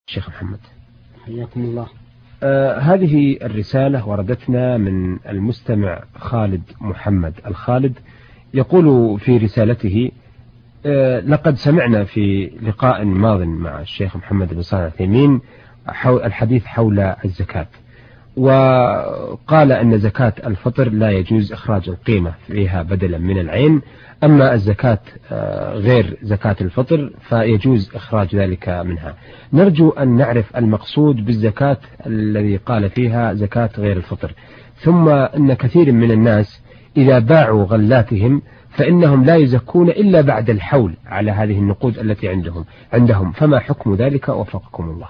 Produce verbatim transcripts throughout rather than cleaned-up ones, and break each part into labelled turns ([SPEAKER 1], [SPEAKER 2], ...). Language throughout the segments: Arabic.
[SPEAKER 1] شيخ محمد
[SPEAKER 2] حياكم الله.
[SPEAKER 1] آه هذه الرسالة وردتنا من المستمع خالد محمد الخالد، يقول في رسالته: آه لقد سمعنا في لقاء ماض مع الشيخ محمد بن صالح العثيمين الحديث حول الزكاة، وقال أن زكاة الفطر لا يجوز إخراج القيمة فيها بدلا من العين، أما الزكاة غير زكاة الفطر فيجوز إخراج ذلك منها. نرجو أن نعرف المقصود بالزكاة الذي قال فيها زكاة غير الفطر، ثم أن كثير من الناس إذا باعوا غلاتهم فإنهم لا يزكون إلا بعد الحول على هذه النقود التي عندهم عندهم فما حكم ذلك وفقكم الله؟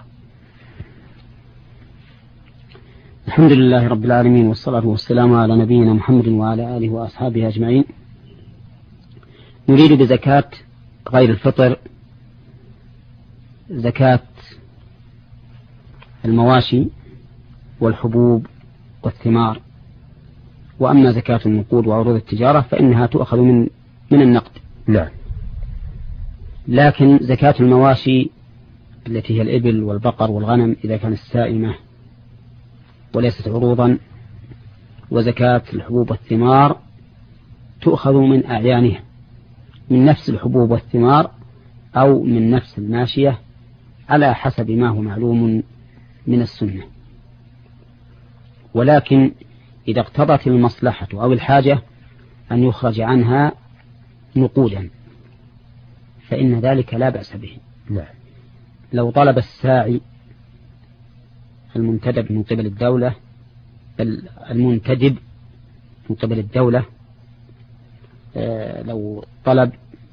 [SPEAKER 2] الحمد لله رب العالمين، والصلاة والسلام على نبينا محمد وعلى آله وأصحابه أجمعين. نريد بزكاة غير الفطر زكاة المواشي والحبوب والثمار، وأما زكاة النقود وعروض التجارة فإنها تؤخذ من من النقد.
[SPEAKER 1] نعم.
[SPEAKER 2] لكن زكاة المواشي التي هي الإبل والبقر والغنم إذا كانت سائمة وليست عروضا، وزكاة الحبوب والثمار تؤخذ من أعيانها، من نفس الحبوب والثمار أو من نفس الماشية على حسب ما هو معلوم من السنة. ولكن إذا اقتضت المصلحة أو الحاجة أن يخرج عنها نقودا فإن ذلك لا بأس به.
[SPEAKER 1] نعم.
[SPEAKER 2] لو طلب الساعي المنتدب من قبل الدولة المنتدب من قبل الدولة لو طلب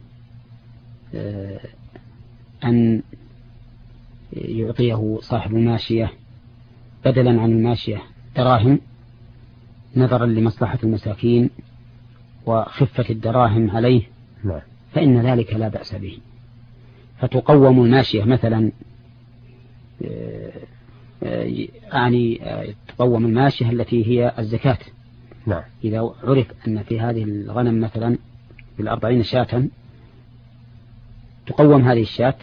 [SPEAKER 2] أن يعطيه صاحب الماشية بدلا عن الماشية دراهم نظرا لمصلحة المساكين وخفة الدراهم عليه، فإن ذلك لا بأس به. فتقوم الماشية مثلا، يعني تقوم الماشية التي هي الزكاة.
[SPEAKER 1] نعم.
[SPEAKER 2] إذا عرف أن في هذه الغنم مثلا بالأربعين شاة تقوم هذه الشاة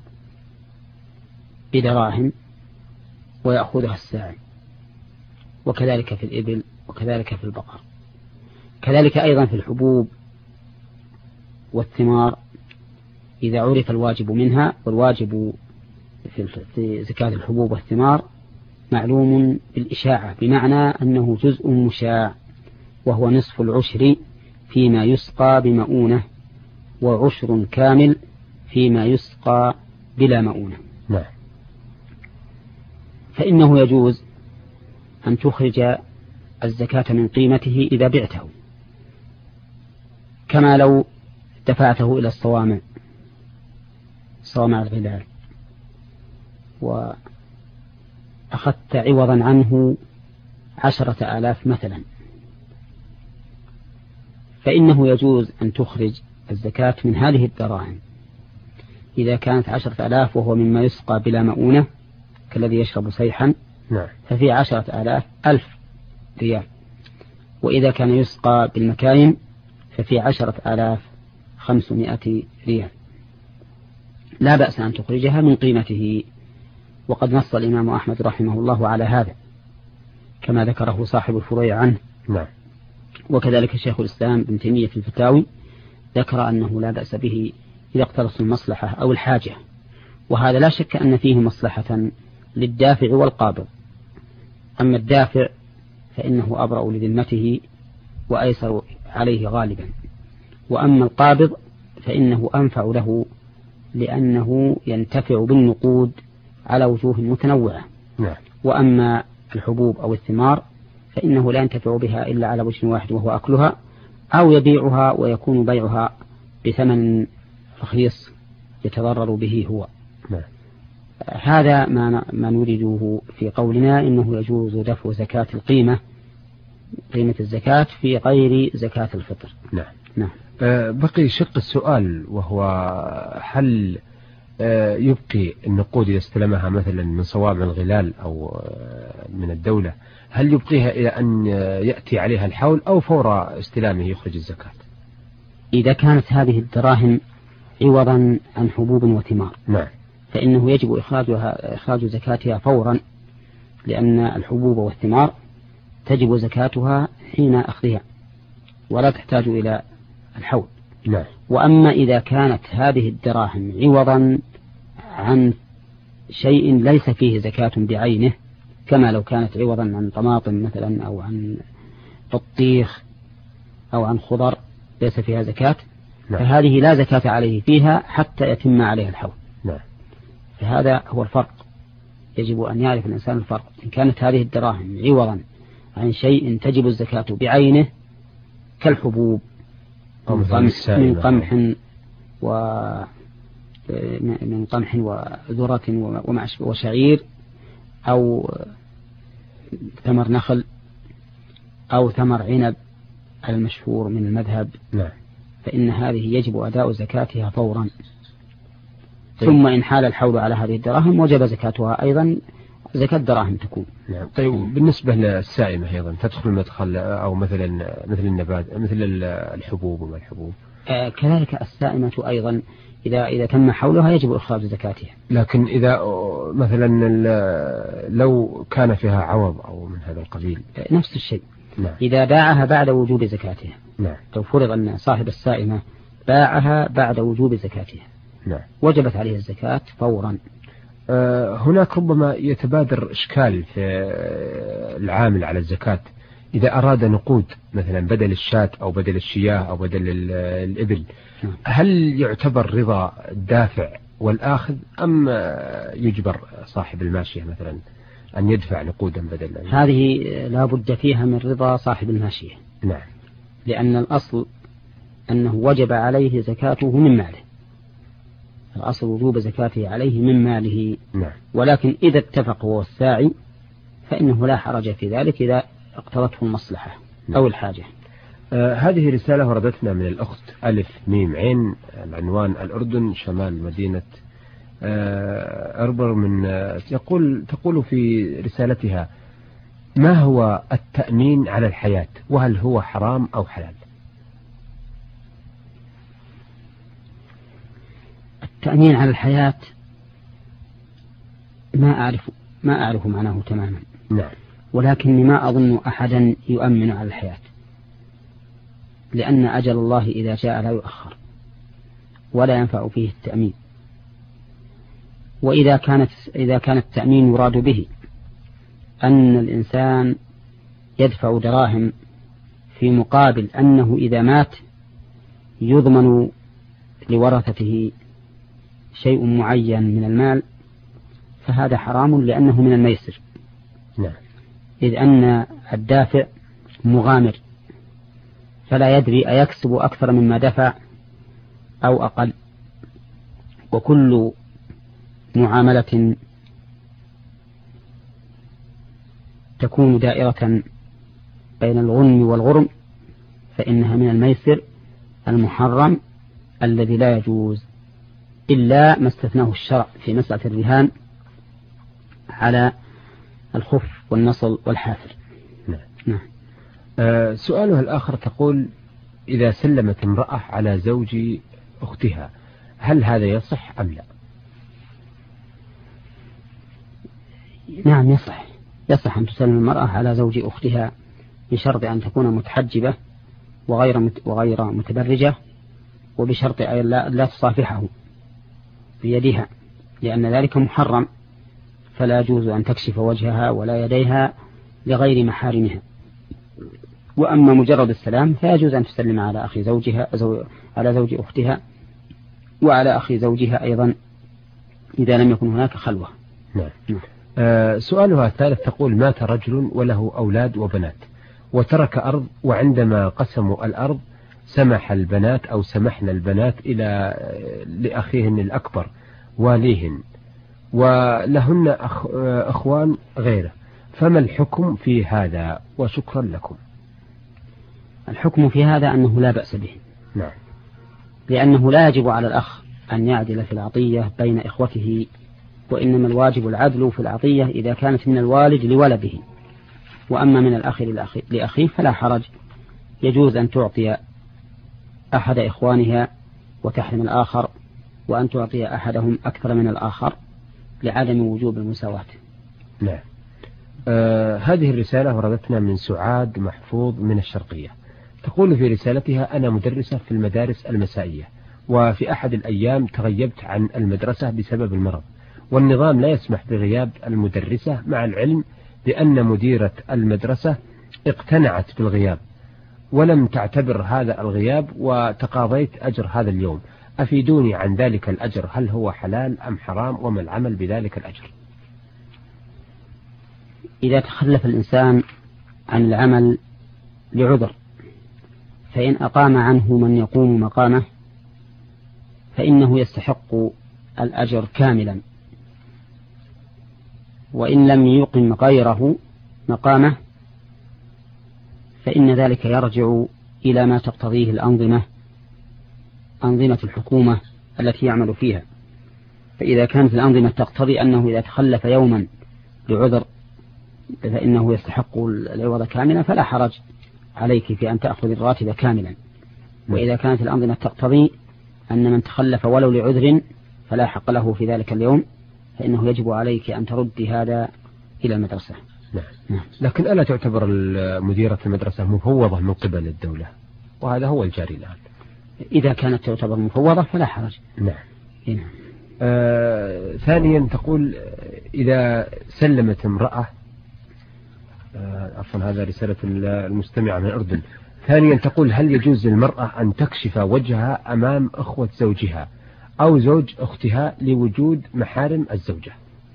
[SPEAKER 2] بدراهم ويأخذها الساعي، وكذلك في الإبل وكذلك في البقر، كذلك أيضا في الحبوب والثمار إذا عرف الواجب منها. والواجب في زكاة الحبوب والثمار معلوم بالإشاعة، بمعنى أنه جزء مشاع وهو نصف العشر فيما يسقى بمؤونة، وعشر كامل فيما يسقى بلا مؤونة.
[SPEAKER 1] نعم.
[SPEAKER 2] فإنه يجوز أن تخرج الزكاة من قيمته إذا بعته، كما لو دفعته إلى الصوامع صوامع الغلال وأخذت عوضا عنه عشرة آلاف مثلا، فإنه يجوز أن تخرج الزكاة من هذه الدراهم إذا كانت عشرة آلاف وهو مما يسقى بلا مؤونة كالذي يشرب سيحا.
[SPEAKER 1] نعم.
[SPEAKER 2] ففي عشرة آلاف ألف ريال، وإذا كان يسقى بالمكاين ففي عشرة آلاف خمسمائة ريال. لا بأس أن تخرجها من قيمته، وقد نص الإمام أحمد رحمه الله على هذا كما ذكره صاحب الفروع عنه.
[SPEAKER 1] نعم.
[SPEAKER 2] وكذلك شيخ الإسلام ابن تيمية في الفتاوي ذكر أنه لا بأس به إذا اقترص المصلحة أو الحاجة، وهذا لا شك أن فيه مصلحة للدافع والقابض. أما الدافع فإنه أبرأ لذمته وأيسر عليه غالبا، وأما القابض فإنه أنفع له لأنه ينتفع بالنقود على وجوه متنوعة.
[SPEAKER 1] نعم.
[SPEAKER 2] وأما الحبوب أو الثمار فإنه لا ينتفع بها إلا على وجه واحد وهو أكلها، أو يبيعها ويكون بيعها بثمن رخيص يتضرر به هو.
[SPEAKER 1] نعم.
[SPEAKER 2] هذا ما ما نريده في قولنا إنه يجوز دفع زكاة القيمة قيمة الزكاة في غير زكاة الفطر.
[SPEAKER 1] نعم.
[SPEAKER 2] نعم.
[SPEAKER 1] أه بقي شق السؤال، وهو هل أه يبقي النقود إذا استلمها مثلا من صوامع الغلال أو من الدولة، هل يبقيها إلى أن يأتي عليها الحول أو فور استلامه يخرج الزكاة؟
[SPEAKER 2] إذا كانت هذه الدراهم عوضا عن حبوب وثمار،
[SPEAKER 1] نعم،
[SPEAKER 2] فإنه يجب إخراجها إخراج زكاتها فورا، لأن الحبوب والثمار تجب زكاتها حين أخذها ولا تحتاج إلى الحول.
[SPEAKER 1] نعم.
[SPEAKER 2] وأما إذا كانت هذه الدراهم عوضا عن شيء ليس فيه زكاة بعينه، كما لو كانت عوضا عن طماطم مثلا أو عن بطيخ أو عن خضر ليس فيها زكاة،
[SPEAKER 1] نعم.
[SPEAKER 2] فهذه لا زكاة عليه فيها حتى يتم عليها الحول.
[SPEAKER 1] نعم.
[SPEAKER 2] فهذا هو الفرق، يجب أن يعرف الإنسان الفرق. إن كانت هذه الدراهم عوضا عن شيء تجب الزكاة بعينه كالحبوب من قمح و من قمح وذرة وشعير أو ثمر نخل أو ثمر عنب المشهور من المذهب،
[SPEAKER 1] نعم.
[SPEAKER 2] فإن هذه يجب أداء زكاتها فورا. طيب. ثم إن حال الحول على هذه الدراهم وجب زكاتها أيضا، زكاة دراهم تكون.
[SPEAKER 1] نعم. طيب بالنسبة للسائمة أيضا تدخل مدخل أو مثلا مثل النبات مثل الحبوب وما الحبوب؟
[SPEAKER 2] آه كذلك السائمة أيضا إذا إذا تم حولها يجب إخراج زكاتها.
[SPEAKER 1] لكن إذا مثلا لو كان فيها عوض أو من هذا القبيل
[SPEAKER 2] آه نفس الشيء.
[SPEAKER 1] نعم.
[SPEAKER 2] إذا باعها بعد وجوب زكاتها.
[SPEAKER 1] نعم.
[SPEAKER 2] لو فرض أن صاحب السائمة باعها بعد وجوب زكاتها،
[SPEAKER 1] نعم،
[SPEAKER 2] وجبت عليه الزكاة فورا.
[SPEAKER 1] هناك ربما يتبادر إشكال في العامل على الزكاة إذا أراد نقود مثلا بدل الشاة أو بدل الشياه أو بدل الإبل، هل يعتبر رضا الدافع والآخذ أم يجبر صاحب الماشية مثلا أن يدفع نقودا بدل؟
[SPEAKER 2] هذه لا بد فيها من رضا صاحب الماشية.
[SPEAKER 1] نعم.
[SPEAKER 2] لأن الأصل أنه وجب عليه زكاته من ماله، الأصل وجوب زكاته عليه من ماله.
[SPEAKER 1] نعم.
[SPEAKER 2] ولكن إذا اتفق هو الساعي فإنه لا حرج في ذلك إذا اقتضته المصلحة. نعم. أو الحاجة.
[SPEAKER 1] آه هذه رسالة وردتنا من الأخت ألف ميم عين، العنوان الأردن شمال مدينة آه أربر من آه يقول تقول في رسالتها: ما هو التأمين على الحياة وهل هو حرام أو حلال؟
[SPEAKER 2] التأمين على الحياة ما أعرف ما أعرف معناه تماما.
[SPEAKER 1] نعم.
[SPEAKER 2] ولكني ما أظن أحدا يؤمن على الحياة، لأن أجل الله إذا جاء لا يؤخر ولا ينفع فيه التأمين. وإذا كانت إذا كان التأمين يراد به أن الإنسان يدفع دراهم في مقابل أنه إذا مات يضمن لورثته شيء معين من المال، فهذا حرام لأنه من الميسر.
[SPEAKER 1] نعم.
[SPEAKER 2] إذ أن الدافع مغامر فلا يدري أيكسب أكثر مما دفع أو أقل، وكل معاملة تكون دائرة بين الغنم والغرم فإنها من الميسر المحرم الذي لا يجوز إلا ما استثناه الشرع في مسألة الرهان على الخف والنصل والحافر.
[SPEAKER 1] نعم.
[SPEAKER 2] نعم.
[SPEAKER 1] آه سؤالها الآخر تقول: إذا سلمت امرأة على زوج أختها هل هذا يصح أم لا؟
[SPEAKER 2] نعم يصح، يصح أن تسلم المرأة على زوج أختها بشرط أن تكون متحجبة وغير وغير متبرجة، وبشرط أن لا, لا تصافحه بيدها، لأن ذلك محرم، فلا يجوز أن تكشف وجهها ولا يديها لغير محارمها. وأما مجرد السلام فيجوز أن تسلم على أخي زوجها زو... على زوج أختها وعلى أخي زوجها أيضا إذا لم يكن هناك خلوة.
[SPEAKER 1] نعم. آه سؤالها الثالث تقول: مات رجل وله أولاد وبنات وترك أرض، وعندما قسموا الأرض سمح البنات أو سمحنا البنات إلى لأخيهن الأكبر واليهن، ولهن أخ... أخوان غيره، فما الحكم في هذا؟ وشكرا لكم.
[SPEAKER 2] الحكم في هذا أنه لا بأس به.
[SPEAKER 1] نعم.
[SPEAKER 2] لأنه لا يجب على الأخ أن يعدل في العطية بين إخوته، وإنما الواجب العدل في العطية إذا كانت من الوالد لولده، وأما من الأخ لأخيه فلا حرج، يجوز أن تعطي أحد إخوانها وتحرم الآخر، وأن تعطي أحدهم أكثر من الآخر لعدم وجوب المساواة.
[SPEAKER 1] نعم. آه هذه الرسالة وردتنا من سعاد محفوظ من الشرقية، تقول في رسالتها: أنا مدرسة في المدارس المسائية، وفي أحد الأيام تغيبت عن المدرسة بسبب المرض، والنظام لا يسمح بغياب المدرسة، مع العلم بأن مديرة المدرسة اقتنعت بالغياب ولم تعتبر هذا الغياب، وتقاضيت أجر هذا اليوم. أفيدوني عن ذلك الأجر، هل هو حلال أم حرام، وما العمل بذلك الأجر؟
[SPEAKER 2] إذا تخلف الإنسان عن العمل لعذر، فإن أقام عنه من يقوم مقامه فإنه يستحق الأجر كاملا، وإن لم يقم غيره مقامه فإن ذلك يرجع إلى ما تقتضيه الأنظمة أنظمة الحكومة التي يعمل فيها. فإذا كانت الأنظمة تقتضي أنه إذا تخلف يوما لعذر فإنه يستحق العوض كاملا فلا حرج عليك في أن تأخذ الراتب كاملا. وإذا كانت الأنظمة تقتضي أن من تخلف ولو لعذر فلا حق له في ذلك اليوم فإنه يجب عليك أن تردي هذا إلى المدرسة.
[SPEAKER 1] نعم. نعم. لكن ألا تعتبر مديرة المدرسة مفوضة من قبل الدولة؟ وهذا هو الجاري الآن.
[SPEAKER 2] إذا كانت تعتبر مفوضة فلا حرج.
[SPEAKER 1] نعم.
[SPEAKER 2] نعم.
[SPEAKER 1] آه ثانيا تقول: إذا سلمت امرأة آه عفوا هذا رسالة المستمعة من الأردن. ثانيا تقول: هل يجوز للمرأة أن تكشف وجهها أمام أخوة زوجها أو زوج أختها لوجود محارم الزوجة؟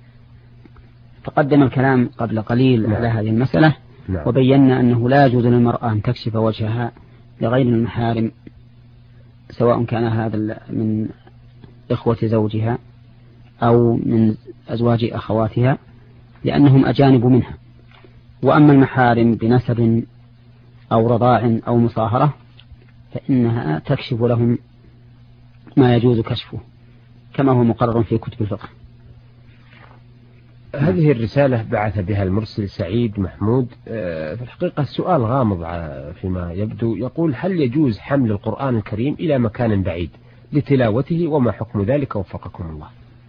[SPEAKER 2] تقدم الكلام قبل قليل نعم. على هذه المسألة. نعم. وبينا أنه لا يجوز للمرأة أن تكشف وجهها لغير المحارم، سواء كان هذا من إخوة زوجها أو من أزواج أخواتها، لأنهم أجانب منها. وأما المحارم بنسب أو رضاع أو مصاهرة فإنها تكشف لهم ما يجوز كشفه كما هو مقرر في كتب الفقه.
[SPEAKER 1] هذه الرسالة بعث بها المرسل سعيد محمود. في الحقيقة السؤال غامض فيما يبدو. يقول: هل يجوز حمل القرآن الكريم إلى مكان بعيد لتلاوته، وما حكم ذلك وفقكم الله؟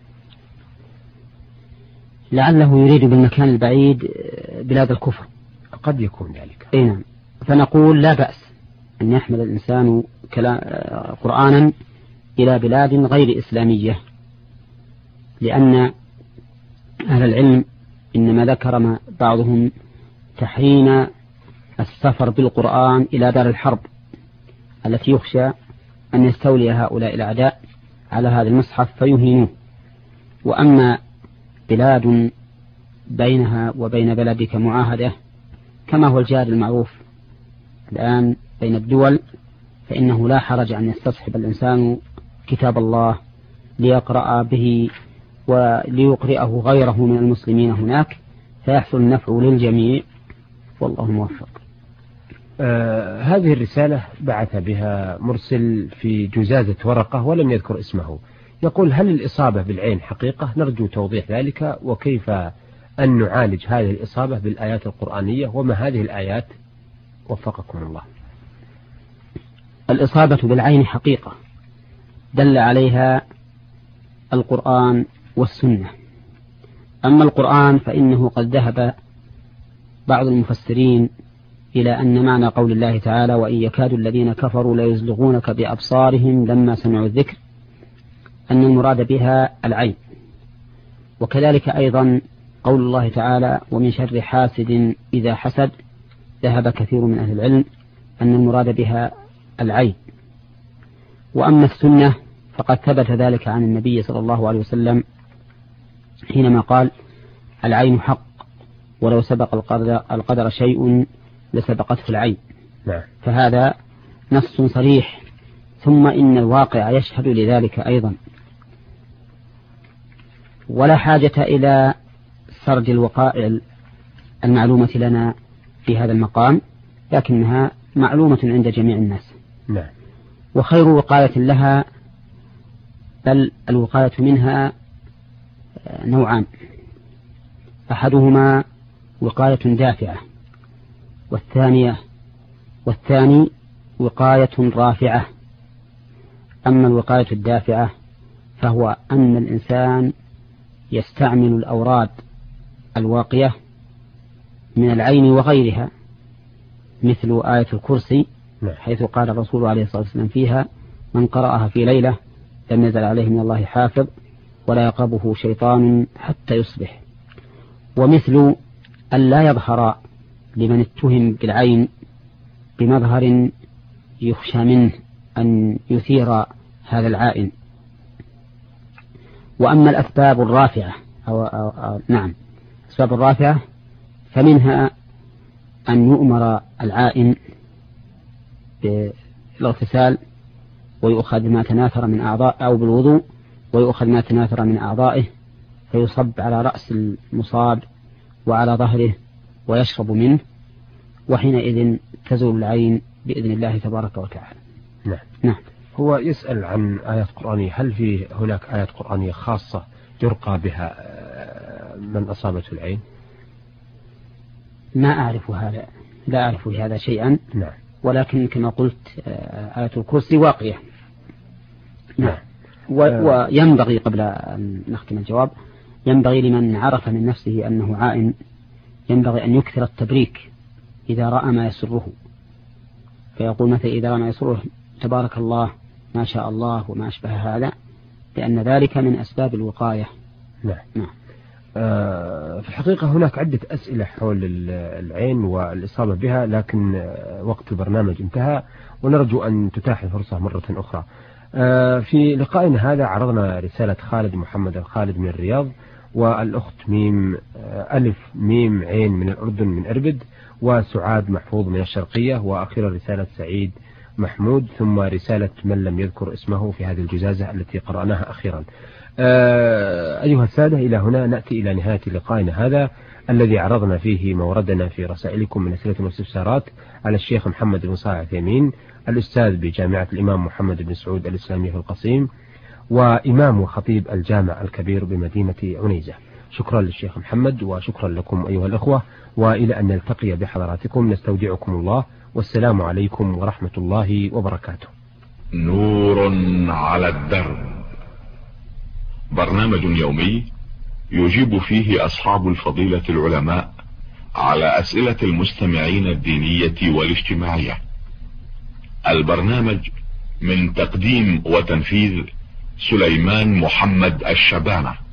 [SPEAKER 2] لعله يريد بالمكان البعيد بلاد الكفر.
[SPEAKER 1] قد يكون ذلك.
[SPEAKER 2] نعم. فنقول لا بأس أن يحمل الإنسان قرآنا إلى بلاد غير إسلامية، لأن أهل العلم إنما ذكر بعضهم تحريم السفر بالقرآن إلى دار الحرب التي يخشى أن يستولي هؤلاء الأعداء على هذا المصحف فيهينوه. وأما بلاد بينها وبين بلدك معاهدة كما هو الجار المعروف الآن بين الدول، فإنه لا حرج أن يستصحب الإنسان كتاب الله ليقرأ به وليقرئه غيره من المسلمين هناك فيحصل النفع للجميع، والله موفق.
[SPEAKER 1] آه هذه الرسالة بعث بها مرسل في جزازة ورقة ولم يذكر اسمه. يقول: هل الإصابة بالعين حقيقة؟ نرجو توضيح ذلك، وكيف أن نعالج هذه الإصابة بالآيات القرآنية، وما هذه الآيات وفقكم الله؟
[SPEAKER 2] الإصابة بالعين حقيقة دل عليها القرآن والسنة. أما القرآن فإنه قد ذهب بعض المفسرين إلى أن معنى قول الله تعالى: وإن يكاد الذين كفروا ليزلغونك بأبصارهم لما سمعوا الذكر، أن المراد بها العين. وكذلك أيضا قول الله تعالى: ومن شر حاسد إذا حسد، ذهب كثير من أهل العلم أن المراد بها العين. وأما السنة فقد ثبت ذلك عن النبي صلى الله عليه وسلم حينما قال: العين حق ولو سبق القدر, القدر شيء لسبقته العين.
[SPEAKER 1] نعم.
[SPEAKER 2] فهذا نص صريح، ثم إن الواقع يشهد لذلك أيضا، ولا حاجة إلى سرد الوقائع المعلومة لنا في هذا المقام، لكنها معلومة عند جميع الناس.
[SPEAKER 1] نعم.
[SPEAKER 2] وخير وقاية لها، بل الوقاية منها نوعان: أحدهما وقاية دافعة، والثانية والثاني وقاية رافعة. أما الوقاية الدافعة فهو أن الإنسان يستعمل الأوراد الواقية من العين وغيرها، مثل آية الكرسي حيث قال الرسول عليه الصلاة والسلام فيها: من قرأها في ليلة لم يزل عليه من الله حافظ ولا يقربه شيطان حتى يصبح. ومثل أن لا يظهر لمن اتهم بالعين بمظهر يخشى منه أن يثير هذا العائن. وأما الأسباب الرافعة أو, أو, أو نعم الأسباب الرافعة فمنها أن يؤمر العائن بالاغتسال ويؤخذ ما تناثر من أعضاء أو بالوضوء ويؤخذ ما تناثر من أعضائه فيصب على رأس المصاب وعلى ظهره ويشرب منه، وحينئذ تزول العين بإذن الله تبارك وتعالى.
[SPEAKER 1] نعم.
[SPEAKER 2] نعم.
[SPEAKER 1] هو يسأل عن آيات قرآنية، هل في هناك آيات قرآنية خاصة يرقى بها من أصابته العين؟
[SPEAKER 2] ما أعرف هذا، لا أعرف هذا شيئا.
[SPEAKER 1] نعم.
[SPEAKER 2] ولكن كما قلت آية الكرسي واقية. نعم. وينبغي قبل أن نختم الجواب، ينبغي لمن عرف من نفسه أنه عائن ينبغي أن يكثر التبريك إذا رأى ما يسره، فيقول مثلا إذا رأى ما يسره تبارك الله ما شاء الله وما أشبه هذا، لأن ذلك من أسباب الوقاية.
[SPEAKER 1] نعم. نعم. آه في الحقيقة هناك عدة أسئلة حول العين والإصابة بها، لكن وقت البرنامج انتهى ونرجو أن تتاح الفرصة مرة أخرى. آه في لقائنا هذا عرضنا رسالة خالد محمد الخالد من الرياض، والأخت ميم آه ألف ميم عين من الأردن من أربد، وسعاد محفوظ من الشرقية، وأخيرا رسالة سعيد محمود، ثم رسالة من لم يذكر اسمه في هذه الجزازة التي قرأناها أخيرا. آه أيها السادة، إلى هنا نأتي إلى نهاية لقائنا هذا الذي عرضنا فيه موردنا في رسائلكم من أسئلة واستفسارات على الشيخ محمد بن صالح العثيمين، الأستاذ بجامعة الإمام محمد بن سعود الإسلامية في القصيم، وإمام وخطيب الجامع الكبير بمدينة عنيزة. شكرا للشيخ محمد وشكرا لكم أيها الأخوة، وإلى أن نلتقي بحضراتكم نستودعكم الله، والسلام عليكم ورحمة الله وبركاته.
[SPEAKER 3] نور على الدرب، برنامج يومي يجيب فيه أصحاب الفضيلة العلماء على أسئلة المستمعين الدينية والاجتماعية. البرنامج من تقديم وتنفيذ سليمان محمد الشبانة.